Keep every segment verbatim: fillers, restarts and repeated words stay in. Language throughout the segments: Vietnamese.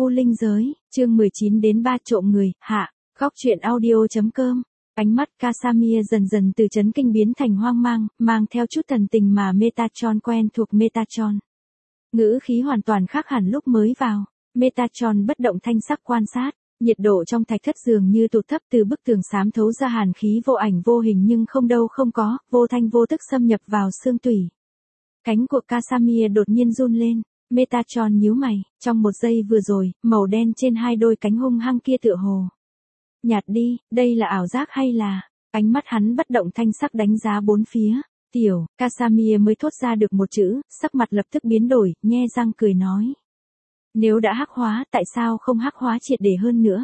U Linh giới, chương mười chín đến ba trộm người, hạ, góc truyện audio.com. Ánh mắt Casamia dần dần từ chấn kinh biến thành hoang mang, mang theo chút thần tình mà Metatron quen thuộc Metatron. Ngữ khí hoàn toàn khác hẳn lúc mới vào. Metatron bất động thanh sắc quan sát, nhiệt độ trong thạch thất dường như tụt thấp, từ bức tường xám thấu ra hàn khí vô ảnh vô hình nhưng không đâu không có, vô thanh vô tức xâm nhập vào xương tủy. Cánh của Casamia đột nhiên run lên. Metatron nhíu mày, trong một giây vừa rồi, màu đen trên hai đôi cánh hung hăng kia tựa hồ nhạt đi, đây là ảo giác hay là... Ánh mắt hắn bất động thanh sắc đánh giá bốn phía. Tiểu, Casamia mới thốt ra được một chữ, sắc mặt lập tức biến đổi, nhe răng cười nói. Nếu đã hắc hóa, tại sao không hắc hóa triệt để hơn nữa?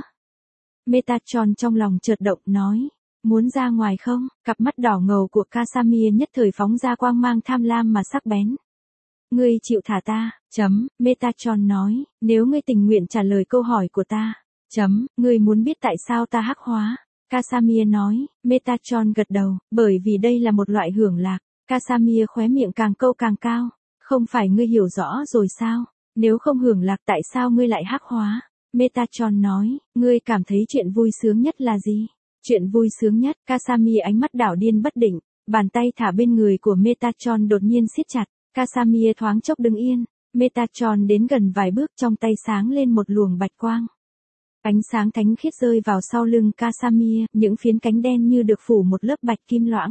Metatron trong lòng chợt động nói. Muốn ra ngoài không? Cặp mắt đỏ ngầu của Casamia nhất thời phóng ra quang mang tham lam mà sắc bén. Ngươi chịu thả ta, chấm, Metatron nói, nếu ngươi tình nguyện trả lời câu hỏi của ta, chấm, ngươi muốn biết tại sao ta hắc hóa. Casamia nói, Metatron gật đầu, bởi vì đây là một loại hưởng lạc. Casamia khóe miệng càng câu càng cao, không phải ngươi hiểu rõ rồi sao, nếu không hưởng lạc tại sao ngươi lại hắc hóa. Metatron nói, ngươi cảm thấy chuyện vui sướng nhất là gì? Chuyện vui sướng nhất, Casamia ánh mắt đảo điên bất định, bàn tay thả bên người của Metatron đột nhiên siết chặt. Casamia thoáng chốc đứng yên, Metatron đến gần vài bước, trong tay sáng lên một luồng bạch quang. Ánh sáng thánh khiết rơi vào sau lưng Casamia, những phiến cánh đen như được phủ một lớp bạch kim loãng.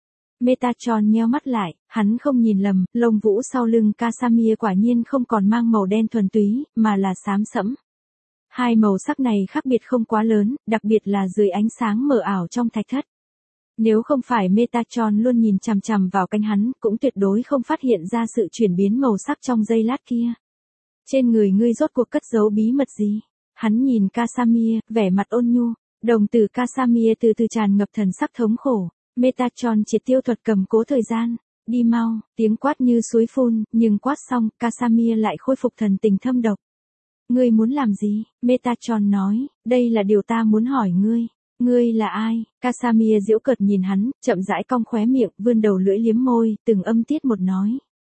Metatron nheo mắt lại, hắn không nhìn lầm, lông vũ sau lưng Casamia quả nhiên không còn mang màu đen thuần túy, mà là xám sẫm. Hai màu sắc này khác biệt không quá lớn, đặc biệt là dưới ánh sáng mờ ảo trong thạch thất. Nếu không phải Metatron luôn nhìn chằm chằm vào cánh hắn, cũng tuyệt đối không phát hiện ra sự chuyển biến màu sắc trong giây lát kia. Trên người ngươi rốt cuộc cất giấu bí mật gì? Hắn nhìn Casamia, vẻ mặt ôn nhu, đồng tử Casamia từ từ tràn ngập thần sắc thống khổ. Metatron triệt tiêu thuật cầm cố thời gian, đi mau, tiếng quát như suối phun, nhưng quát xong, Casamia lại khôi phục thần tình thâm độc. Ngươi muốn làm gì? Metatron nói, đây là điều ta muốn hỏi ngươi. Ngươi là ai? Casamia giễu cợt nhìn hắn, chậm rãi cong khóe miệng, vươn đầu lưỡi liếm môi, từng âm tiết một nói.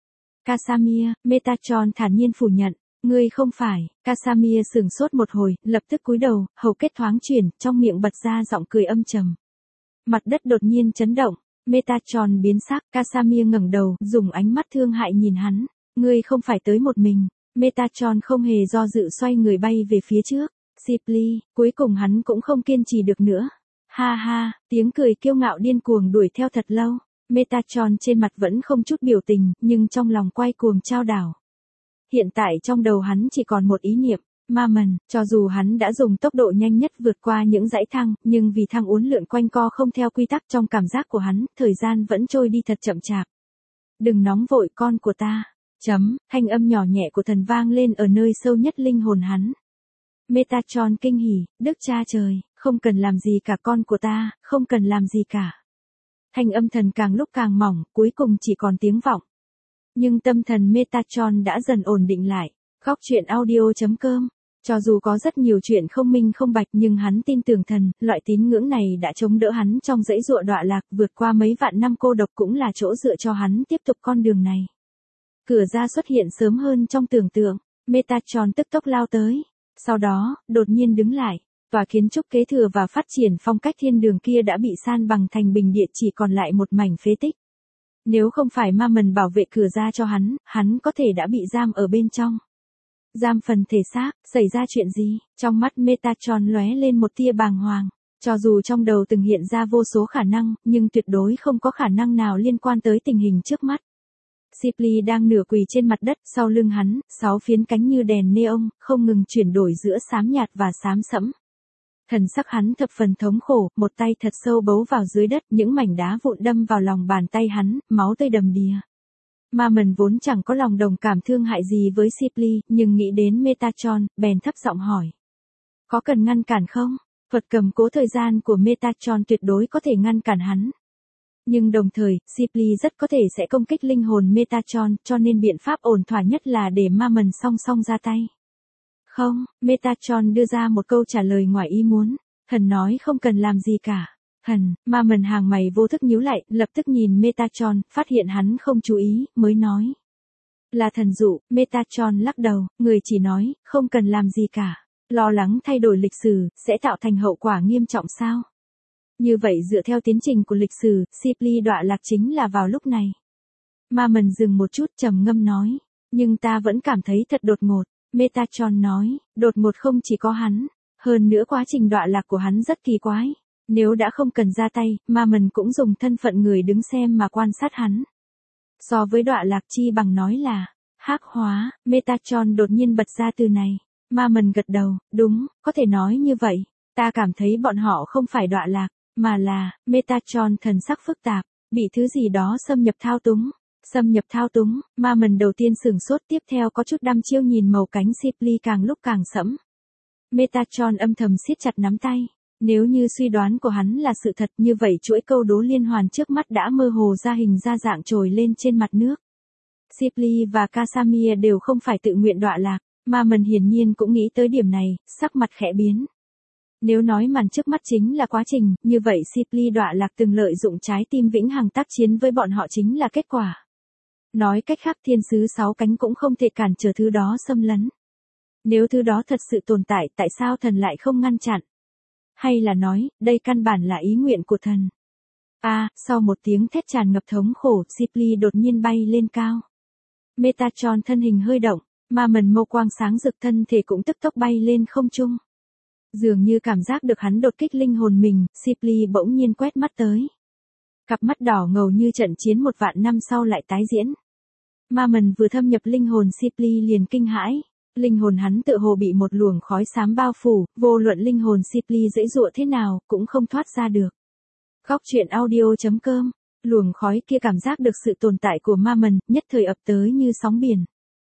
Casamia, Metatron thản nhiên phủ nhận, ngươi không phải. Casamia sửng sốt một hồi, lập tức cúi đầu, hầu kết thoáng chuyển, trong miệng bật ra giọng cười âm trầm. Mặt đất đột nhiên chấn động, Metatron biến sắc, Casamia ngẩng đầu, dùng ánh mắt thương hại nhìn hắn. Ngươi không phải tới một mình. Metatron không hề do dự xoay người bay về phía trước. Sipli, cuối cùng hắn cũng không kiên trì được nữa. Ha ha, tiếng cười kiêu ngạo điên cuồng đuổi theo thật lâu. Metatron trên mặt vẫn không chút biểu tình, nhưng trong lòng quay cuồng trao đảo. Hiện tại trong đầu hắn chỉ còn một ý niệm, ma mần, cho dù hắn đã dùng tốc độ nhanh nhất vượt qua những dãy thang, nhưng vì thang uốn lượn quanh co không theo quy tắc trong cảm giác của hắn, thời gian vẫn trôi đi thật chậm chạp. Đừng nóng vội con của ta. Chấm, thanh âm nhỏ nhẹ của thần vang lên ở nơi sâu nhất linh hồn hắn. Metatron kinh hỉ, Đức cha trời, không cần làm gì cả con của ta, không cần làm gì cả. Thanh âm thần càng lúc càng mỏng, cuối cùng chỉ còn tiếng vọng. Nhưng tâm thần Metatron đã dần ổn định lại. Góc truyện audio.com. Cho dù có rất nhiều chuyện không minh không bạch nhưng hắn tin tưởng thần, loại tín ngưỡng này đã chống đỡ hắn trong dãy dụa đọa lạc, vượt qua mấy vạn năm cô độc cũng là chỗ dựa cho hắn tiếp tục con đường này. Cửa ra xuất hiện sớm hơn trong tưởng tượng, Metatron tức tốc lao tới. Sau đó, đột nhiên đứng lại, tòa kiến trúc kế thừa và phát triển phong cách thiên đường kia đã bị san bằng thành bình địa, chỉ còn lại một mảnh phế tích. Nếu không phải ma mần bảo vệ cửa ra cho hắn, hắn có thể đã bị giam ở bên trong. Giam phần thể xác, xảy ra chuyện gì? Trong mắt Metatron lóe lên một tia bàng hoàng. Cho dù trong đầu từng hiện ra vô số khả năng, nhưng tuyệt đối không có khả năng nào liên quan tới tình hình trước mắt. Sipli đang nửa quỳ trên mặt đất, sau lưng hắn, sáu phiến cánh như đèn neon, không ngừng chuyển đổi giữa xám nhạt và xám sẫm. Thần sắc hắn thập phần thống khổ, một tay thật sâu bấu vào dưới đất, những mảnh đá vụn đâm vào lòng bàn tay hắn, máu tươi đầm đìa. Ma mần vốn chẳng có lòng đồng cảm thương hại gì với Sipli, nhưng nghĩ đến Metatron, bèn thấp giọng hỏi. Có cần ngăn cản không? Thuật cầm cố thời gian của Metatron tuyệt đối có thể ngăn cản hắn. Nhưng đồng thời, Sipli rất có thể sẽ công kích linh hồn Metatron, cho nên biện pháp ổn thỏa nhất là để ma mần song song ra tay. Không, Metatron đưa ra một câu trả lời ngoài ý muốn. Thần nói không cần làm gì cả. Thần, ma mần hàng mày vô thức nhíu lại, lập tức nhìn Metatron, phát hiện hắn không chú ý, mới nói. Là thần dụ, Metatron lắc đầu, người chỉ nói, không cần làm gì cả. Lo lắng thay đổi lịch sử, sẽ tạo thành hậu quả nghiêm trọng sao? Như vậy dựa theo tiến trình của lịch sử, Sibley đọa lạc chính là vào lúc này. Ma Mần dừng một chút trầm ngâm nói. Nhưng ta vẫn cảm thấy thật đột ngột. Metatron nói, đột ngột không chỉ có hắn. Hơn nữa quá trình đọa lạc của hắn rất kỳ quái. Nếu đã không cần ra tay, Ma Mần cũng dùng thân phận người đứng xem mà quan sát hắn. So với đọa lạc chi bằng nói là, hắc hóa, Metatron đột nhiên bật ra từ này. Ma Mần gật đầu, đúng, có thể nói như vậy. Ta cảm thấy bọn họ không phải đọa lạc, mà là, Metatron thần sắc phức tạp, bị thứ gì đó xâm nhập thao túng. Xâm nhập thao túng, Ma Mần đầu tiên sửng sốt, tiếp theo có chút đăm chiêu nhìn màu cánh Sibley càng lúc càng sẫm. Metatron âm thầm siết chặt nắm tay. Nếu như suy đoán của hắn là sự thật, như vậy chuỗi câu đố liên hoàn trước mắt đã mơ hồ ra hình ra dạng trồi lên trên mặt nước. Sibley và Casamia đều không phải tự nguyện đọa lạc, Ma Mần hiển nhiên cũng nghĩ tới điểm này, sắc mặt khẽ biến. Nếu nói màn trước mắt chính là quá trình, như vậy Sibley đọa lạc từng lợi dụng trái tim vĩnh hằng tác chiến với bọn họ chính là kết quả. Nói cách khác thiên sứ sáu cánh cũng không thể cản trở thứ đó xâm lấn. Nếu thứ đó thật sự tồn tại, tại sao thần lại không ngăn chặn? Hay là nói, đây căn bản là ý nguyện của thần. A, à, sau một tiếng thét tràn ngập thống khổ, Sibley đột nhiên bay lên cao. Metatron thân hình hơi động, Ma Mần mâu quang sáng rực thân thể cũng tức tốc bay lên không trung. Dường như cảm giác được hắn đột kích linh hồn mình, Sibley bỗng nhiên quét mắt tới. Cặp mắt đỏ ngầu như trận chiến một vạn năm sau lại tái diễn. Ma Mần vừa thâm nhập linh hồn Sibley liền kinh hãi. Linh hồn hắn tựa hồ bị một luồng khói xám bao phủ, vô luận linh hồn Sibley dãy dụa thế nào, cũng không thoát ra được. Góc truyện audio chấm com, luồng khói kia cảm giác được sự tồn tại của Ma Mần, nhất thời ập tới như sóng biển.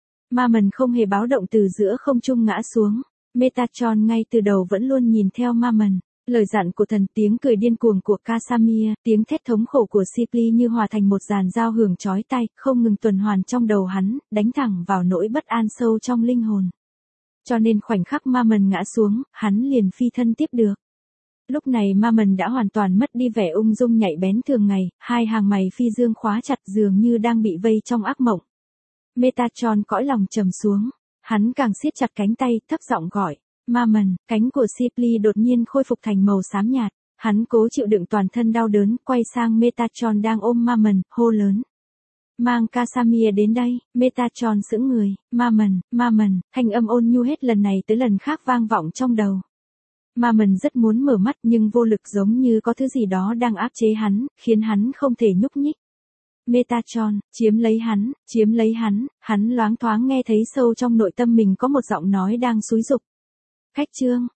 Ma Mần không hề báo động từ giữa không trung ngã xuống. Metatron ngay từ đầu vẫn luôn nhìn theo Ma Mần. Lời dặn của thần, tiếng cười điên cuồng của Casamia, tiếng thét thống khổ của Sibley như hòa thành một dàn giao hưởng chói tai, không ngừng tuần hoàn trong đầu hắn, đánh thẳng vào nỗi bất an sâu trong linh hồn. Cho nên khoảnh khắc Ma Mần ngã xuống, hắn liền phi thân tiếp được. Lúc này Ma Mần đã hoàn toàn mất đi vẻ ung dung nhạy bén thường ngày, hai hàng mày phi dương khóa chặt dường như đang bị vây trong ác mộng. Metatron cõi lòng trầm xuống, hắn càng siết chặt cánh tay, thấp giọng gọi. Ma Mần, cánh của Sibley đột nhiên khôi phục thành màu xám nhạt. Hắn cố chịu đựng toàn thân đau đớn, quay sang Metatron đang ôm Ma Mần, hô lớn. Mang Casamia đến đây. Metatron sững người. Ma Mần, Ma Mần, thanh âm ôn nhu hết lần này tới lần khác vang vọng trong đầu. Ma Mần rất muốn mở mắt nhưng vô lực, giống như có thứ gì đó đang áp chế hắn, khiến hắn không thể nhúc nhích. Metatron, chiếm lấy hắn, chiếm lấy hắn, hắn loáng thoáng nghe thấy sâu trong nội tâm mình có một giọng nói đang xúi giục. Cách chương